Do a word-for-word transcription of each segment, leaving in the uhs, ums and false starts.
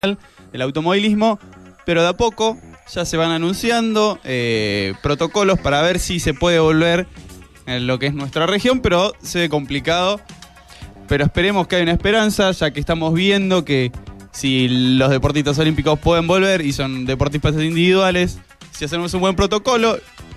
del automovilismo, pero de a poco ya se van anunciando eh, protocolos para ver si se puede volver en lo que es nuestra región, pero se ve complicado. Pero esperemos que haya una esperanza, ya que estamos viendo que si los deportistas olímpicos pueden volver y son deportistas individuales, si hacemos un buen protocolo,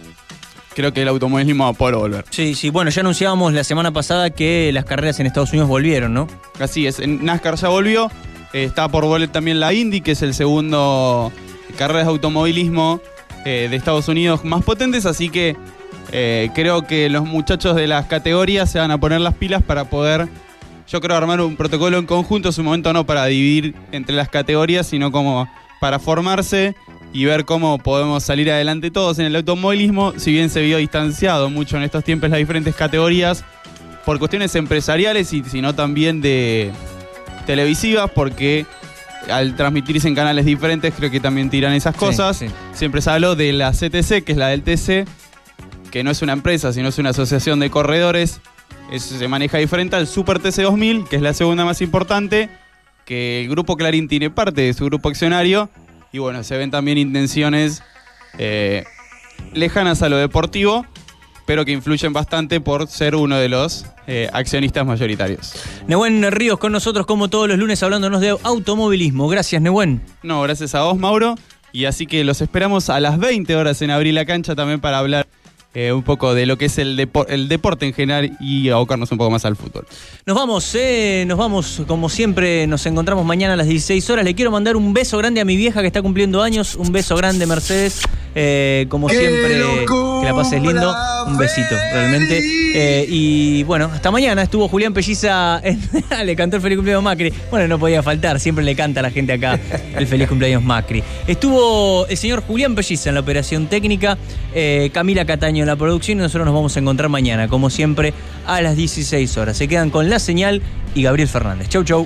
creo que el automovilismo va a poder volver. Sí, sí, bueno, ya anunciábamos la semana pasada que las carreras en Estados Unidos volvieron, ¿no? Así es, en NASCAR ya volvió, eh, está por volver también la Indy, que es el segundo carreras de automovilismo eh, de Estados Unidos más potentes, así que eh, creo que los muchachos de las categorías se van a poner las pilas para poder, yo creo, armar un protocolo en conjunto, en su momento no para dividir entre las categorías, sino como para formarse y ver cómo podemos salir adelante todos en el automovilismo, si bien se vio distanciado mucho en estos tiempos las diferentes categorías por cuestiones empresariales y sino también de televisivas, porque al transmitirse en canales diferentes creo que también tiran esas cosas. Sí, sí. Siempre se habló de la C T C, que es la del T C, que no es una empresa, sino es una asociación de corredores. Eso se maneja diferente al Super T C dos mil, que es la segunda más importante, que el Grupo Clarín tiene parte de su grupo accionario. Y bueno, se ven también intenciones eh, lejanas a lo deportivo, pero que influyen bastante por ser uno de los eh, accionistas mayoritarios. Nehuen Ríos con nosotros como todos los lunes hablándonos de automovilismo. Gracias, Nehuen. No, gracias a vos, Mauro. Y así que los esperamos a las veinte horas en Abrir la Cancha también para hablar Eh, un poco de lo que es el, depo- el deporte en general y abocarnos un poco más al fútbol. Nos vamos, eh, nos vamos, como siempre, nos encontramos mañana a las dieciséis horas. Le quiero mandar un beso grande a mi vieja que está cumpliendo años. Un beso grande, Mercedes. Eh, como siempre, que la pases lindo. Un besito, realmente. Eh, y bueno, hasta mañana. Estuvo Julián Pelliza, en... le cantó el feliz cumpleaños Macri. Bueno, no podía faltar, siempre le canta a la gente acá el feliz cumpleaños Macri. Estuvo el señor Julián Pelliza en la operación técnica, eh, Camila Cataño en la producción, y nosotros nos vamos a encontrar mañana, como siempre, a las dieciséis horas. Se quedan con La Señal y Gabriel Fernández. Chau, chau.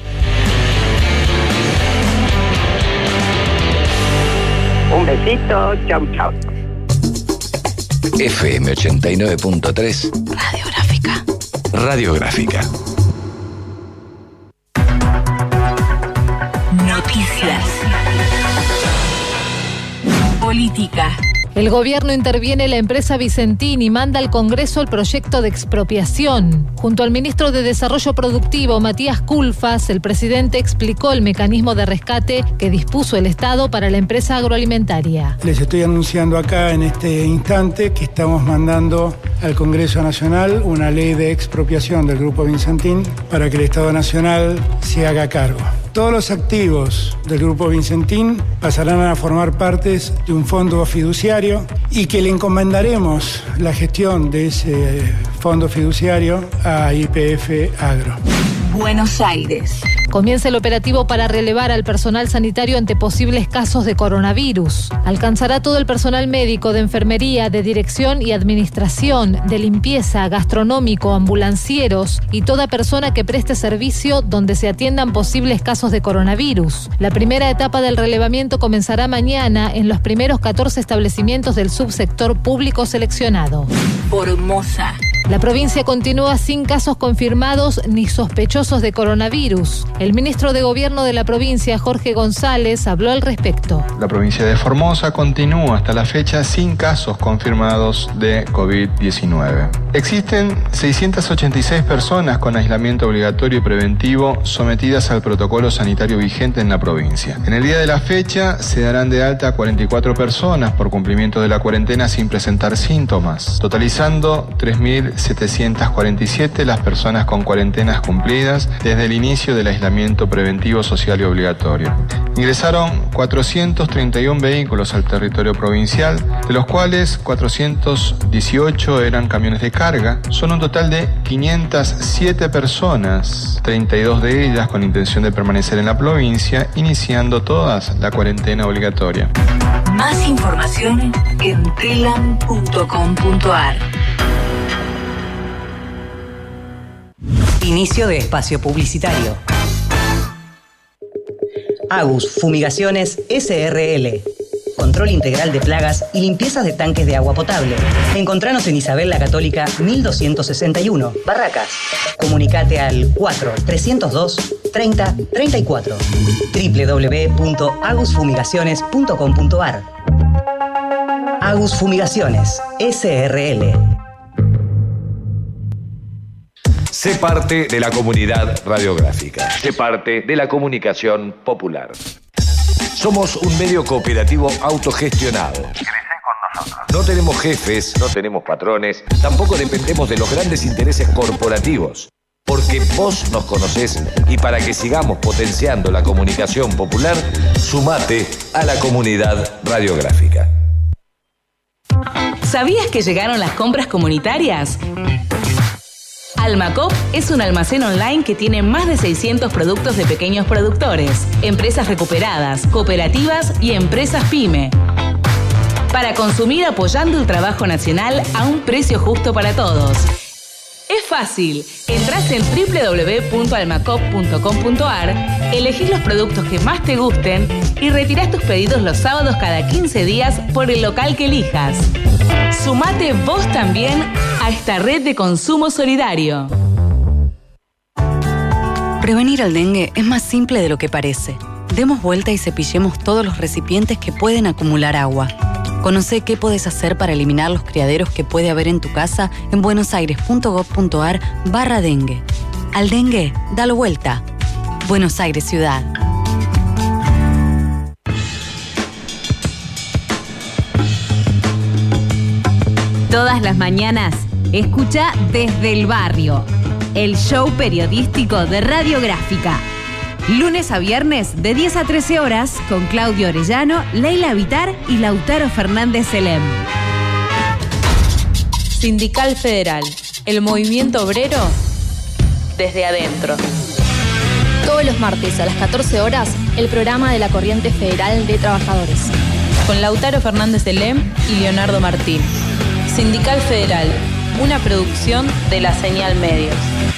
Un besito, chau, chau. F M ochenta y nueve punto tres Radiográfica. Radiográfica. Noticias. Política. El gobierno interviene en la empresa Vicentín y manda al Congreso el proyecto de expropiación. Junto al ministro de Desarrollo Productivo, Matías Culfas, el presidente explicó el mecanismo de rescate que dispuso el Estado para la empresa agroalimentaria. Les estoy anunciando acá en este instante que estamos mandando al Congreso Nacional una ley de expropiación del Grupo Vicentín para que el Estado Nacional se haga cargo. Todos los activos del Grupo Vicentín pasarán a formar parte de un fondo fiduciario y que le encomendaremos la gestión de ese fondo fiduciario a Y P F Agro. Buenos Aires. Comienza el operativo para relevar al personal sanitario ante posibles casos de coronavirus. Alcanzará todo el personal médico, de enfermería, de dirección y administración, de limpieza, gastronómico, ambulancieros y toda persona que preste servicio donde se atiendan posibles casos de coronavirus. La primera etapa del relevamiento comenzará mañana en los primeros catorce establecimientos del subsector público seleccionado. Formosa. La provincia continúa sin casos confirmados ni sospechosos de coronavirus. El ministro de Gobierno de la provincia, Jorge González, habló al respecto. La provincia de Formosa continúa hasta la fecha sin casos confirmados de COVID diecinueve. Existen seiscientas ochenta y seis personas con aislamiento obligatorio y preventivo sometidas al protocolo sanitario vigente en la provincia. En el día de la fecha se darán de alta cuarenta y cuatro personas por cumplimiento de la cuarentena sin presentar síntomas, totalizando tres mil setecientas cuarenta y siete las personas con cuarentenas cumplidas desde el inicio del aislamiento preventivo social y obligatorio. Ingresaron cuatrocientos treinta y uno vehículos al territorio provincial, de los cuales cuatrocientos dieciocho eran camiones de carga. Son un total de quinientas siete personas, treinta y dos de ellas con intención de permanecer en la provincia, iniciando todas la cuarentena obligatoria. Más información en telam punto com punto ar. Inicio de espacio publicitario. Agus Fumigaciones S R L. Control integral de plagas y limpiezas de tanques de agua potable. Encontranos en Isabel la Católica mil doscientos sesenta y uno, Barracas. Comunicate al cuatro trescientos dos treinta treinta y cuatro. doble u doble u doble u punto agus fumigaciones punto com punto ar. Agus Fumigaciones, S R L. Sé parte de la comunidad radiográfica. Sé parte de la comunicación popular. Somos un medio cooperativo autogestionado. No tenemos jefes, no tenemos patrones, tampoco dependemos de los grandes intereses corporativos. Porque vos nos conocés y para que sigamos potenciando la comunicación popular, sumate a la comunidad radiográfica. ¿Sabías que llegaron las compras comunitarias? Almacop es un almacén online que tiene más de seiscientos productos de pequeños productores, empresas recuperadas, cooperativas y empresas pyme. Para consumir apoyando el trabajo nacional a un precio justo para todos. Es fácil. Entrás en doble u doble u doble u punto almacop punto com punto ar, elegís los productos que más te gusten y retirás tus pedidos los sábados cada quince días por el local que elijas. Sumate vos también a esta red de consumo solidario. Prevenir el dengue es más simple de lo que parece. Demos vuelta y cepillemos todos los recipientes que pueden acumular agua. Conoce qué podés hacer para eliminar los criaderos que puede haber en tu casa en buenosaires punto gov punto ar barra dengue. Al dengue, dalo vuelta. Buenos Aires Ciudad. Todas las mañanas, escucha Desde el Barrio, el show periodístico de Radiográfica. Lunes a viernes de diez a trece horas con Claudio Orellano, Leila Vitar y Lautaro Fernández Selem. Sindical Federal, el movimiento obrero desde adentro. Todos los martes a las catorce horas, el programa de la Corriente Federal de Trabajadores. Con Lautaro Fernández Selem y Leonardo Martín. Sindical Federal, una producción de La Señal Medios.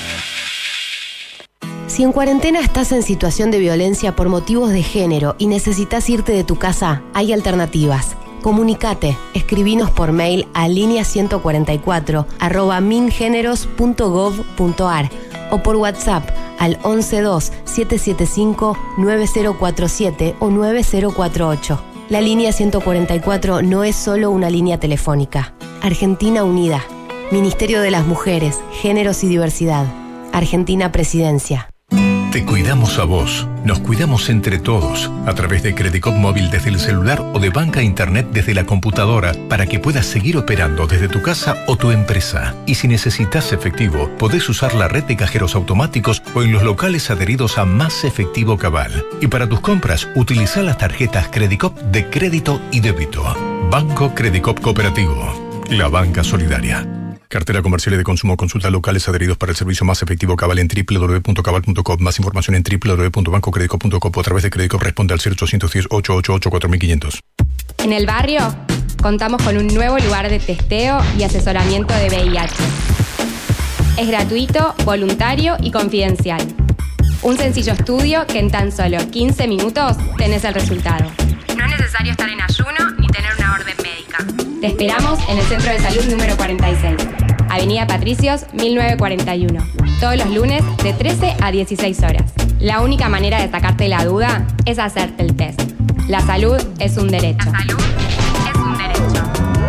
Si en cuarentena estás en situación de violencia por motivos de género y necesitas irte de tu casa, hay alternativas. Comunicate, escribinos por mail a línea ciento cuarenta y cuatro arroba mingeneros punto gov punto ar o por WhatsApp al once dos siete siete cinco nueve cero cuatro siete o nueve cero cuatro ocho. La línea ciento cuarenta y cuatro no es solo una línea telefónica. Argentina Unida, Ministerio de las Mujeres, Géneros y Diversidad, Argentina Presidencia. Te cuidamos a vos, nos cuidamos entre todos, a través de Credicop Móvil desde el celular o de banca internet desde la computadora, para que puedas seguir operando desde tu casa o tu empresa. Y si necesitas efectivo, podés usar la red de cajeros automáticos o en los locales adheridos a Más Efectivo Cabal. Y para tus compras, utiliza las tarjetas Credicop de crédito y débito. Banco Credicop Cooperativo, la banca solidaria. Cartera comercial y de consumo. Consulta locales adheridos para el servicio Más Efectivo Cabal en doble u doble u doble u punto cabal punto com. Más información en doble u doble u doble u punto banco credicop punto com o a través de Credicop. Responde al cero ochocientos diez, ochocientos ochenta y ocho, cuatro mil quinientos. En el barrio contamos con un nuevo lugar de testeo y asesoramiento de V I H. Es gratuito, voluntario y confidencial. Un sencillo estudio que en tan solo quince minutos tenés el resultado. No es necesario estar en ayuno ni tener una orden médica. Te esperamos en el Centro de Salud número cuarenta y seis, Avenida Patricios, mil novecientos cuarenta y uno. Todos los lunes de trece a dieciséis horas. La única manera de sacarte la duda es hacerte el test. La salud es un derecho. La salud es un derecho.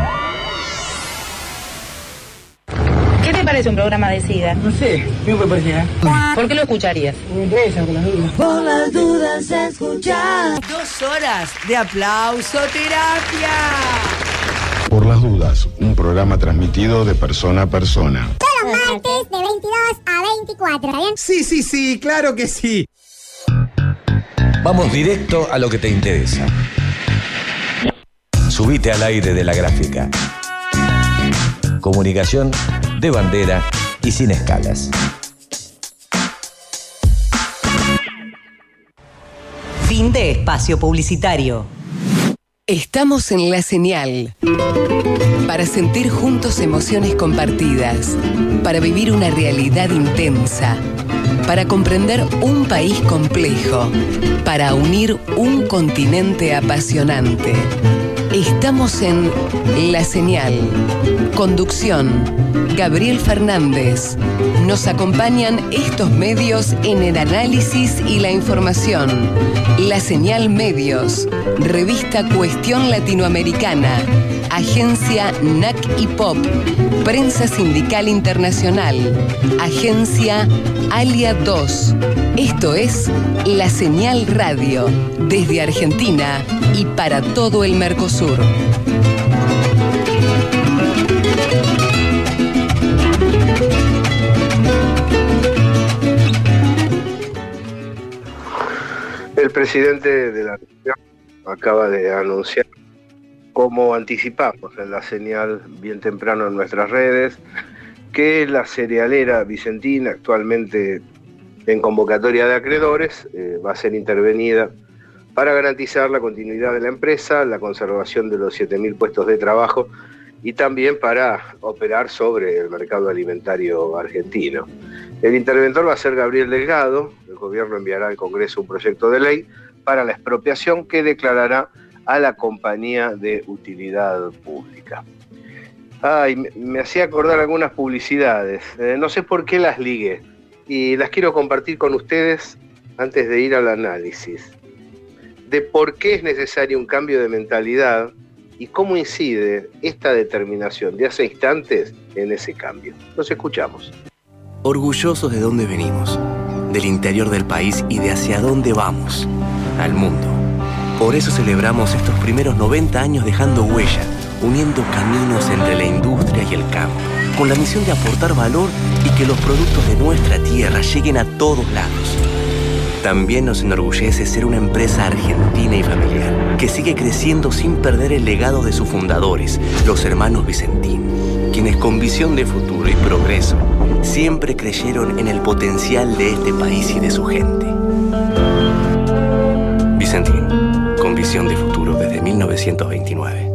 ¿Qué te parece un programa de SIDA? No sé, me parecía. ¿Por qué lo escucharías? Me interesa, por las dudas. Por las dudas escuchar. Dos horas de aplausoterapia. Por las dudas, un programa transmitido de persona a persona. Todos los martes de veintidós a veinticuatro, ¿está bien? Sí, sí, sí, claro que sí. Vamos directo a lo que te interesa. Subite al aire de la gráfica. Comunicación de bandera y sin escalas. Fin de espacio publicitario. Estamos en La Señal para sentir juntos emociones compartidas, para vivir una realidad intensa, para comprender un país complejo, para unir un continente apasionante. Estamos en La Señal. Conducción: Gabriel Fernández, Nos acompañan estos medios en el análisis y la información. La Señal Medios, Revista Cuestión Latinoamericana, Agencia N A C y Pop, Prensa Sindical Internacional, Agencia Alia dos. Esto es La Señal Radio, desde Argentina y para todo el Mercosur. El presidente de la Nación acaba de anunciar, como anticipamos en la señal bien temprano en nuestras redes, que la cerealera Vicentín, actualmente en convocatoria de acreedores, eh, va a ser intervenida para garantizar la continuidad de la empresa, la conservación de los siete mil puestos de trabajo y también para operar sobre el mercado alimentario argentino. El interventor va a ser Gabriel Delgado. El gobierno enviará al Congreso un proyecto de ley para la expropiación que declarará a la compañía de utilidad pública. Ay, me, me hacía acordar algunas publicidades, eh, no sé por qué las ligué, y las quiero compartir con ustedes antes de ir al análisis, de por qué es necesario un cambio de mentalidad y cómo incide esta determinación de hace instantes en ese cambio. Los escuchamos. Orgullosos de dónde venimos, del interior del país y de hacia dónde vamos, al mundo. Por eso celebramos estos primeros noventa años dejando huella, uniendo caminos entre la industria y el campo, con la misión de aportar valor y que los productos de nuestra tierra lleguen a todos lados. También nos enorgullece ser una empresa argentina y familiar, que sigue creciendo sin perder el legado de sus fundadores, los hermanos Vicentín, quienes con visión de futuro y progreso siempre creyeron en el potencial de este país y de su gente. Vicentín, con visión de futuro desde mil novecientos veintinueve.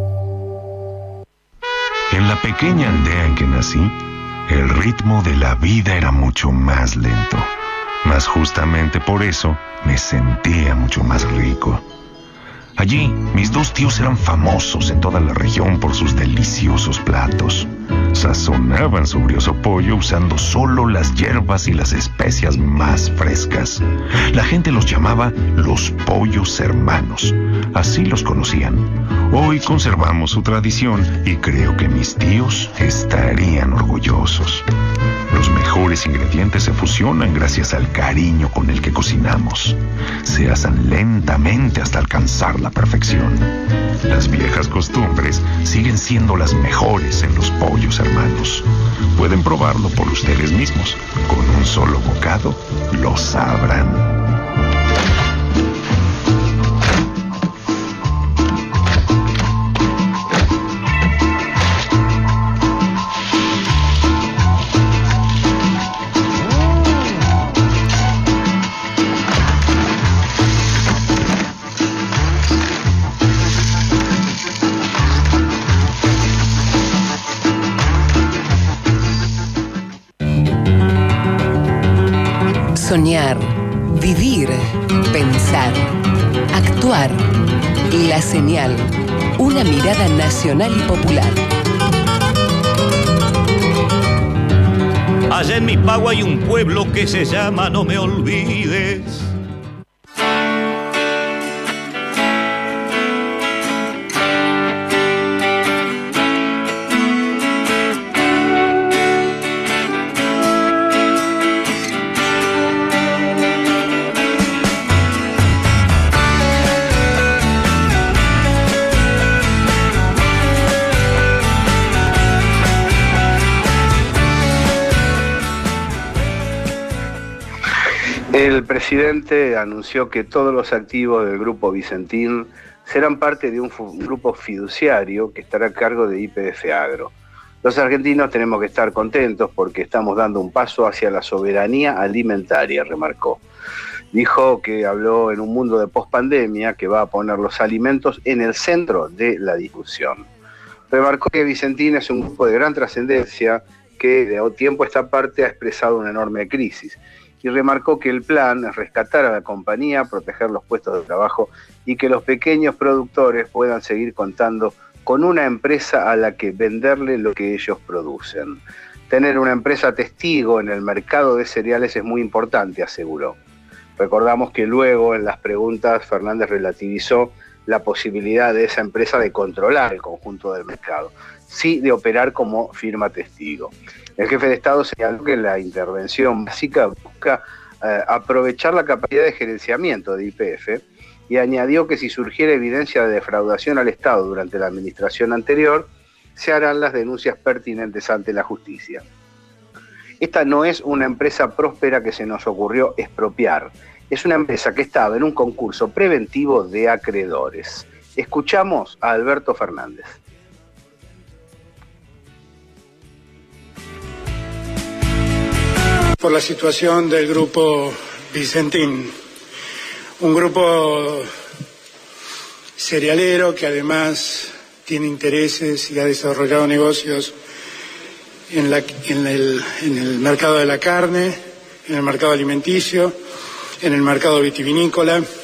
En la pequeña aldea en que nací, el ritmo de la vida era mucho más lento. Mas justamente por eso me sentía mucho más rico. Allí, mis dos tíos eran famosos en toda la región por sus deliciosos platos. Sazonaban su brioso pollo usando solo las hierbas y las especias más frescas. La gente los llamaba los pollos hermanos. Así los conocían. Hoy conservamos su tradición y creo que mis tíos estarían orgullosos. Los mejores ingredientes se fusionan gracias al cariño con el que cocinamos. Se asan lentamente hasta alcanzar la perfección. Las viejas costumbres siguen siendo las mejores en los pollos hermanos. Pueden probarlo por ustedes mismos. Con un solo bocado lo sabrán. Soñar, vivir, pensar, actuar. La Señal, una mirada nacional y popular. Allá en mi pago hay un pueblo que se llama No Me Olvides. El presidente anunció que todos los activos del Grupo Vicentín serán parte de un, un grupo fiduciario que estará a cargo de Y P F Agro. Los argentinos tenemos que estar contentos porque estamos dando un paso hacia la soberanía alimentaria, remarcó. Dijo que habló en un mundo de pospandemia que va a poner los alimentos en el centro de la discusión. Remarcó que Vicentín es un grupo de gran trascendencia que de tiempo a esta parte ha expresado una enorme crisis. Y remarcó que el plan es rescatar a la compañía, proteger los puestos de trabajo y que los pequeños productores puedan seguir contando con una empresa a la que venderle lo que ellos producen. Tener una empresa testigo en el mercado de cereales es muy importante, aseguró. Recordamos que luego en las preguntas Fernández relativizó la posibilidad de esa empresa de controlar el conjunto del mercado, sí de operar como firma testigo. El jefe de Estado señaló que la intervención básica busca eh, aprovechar la capacidad de gerenciamiento de Y P F y añadió que si surgiera evidencia de defraudación al Estado durante la administración anterior, se harán las denuncias pertinentes ante la justicia. Esta no es una empresa próspera que se nos ocurrió expropiar, es una empresa que estaba en un concurso preventivo de acreedores. Escuchamos a Alberto Fernández. Por la situación del grupo Vicentín, un grupo cerealero que además tiene intereses y ha desarrollado negocios en, la, en, el, en el mercado de la carne, en el mercado alimenticio, en el mercado vitivinícola,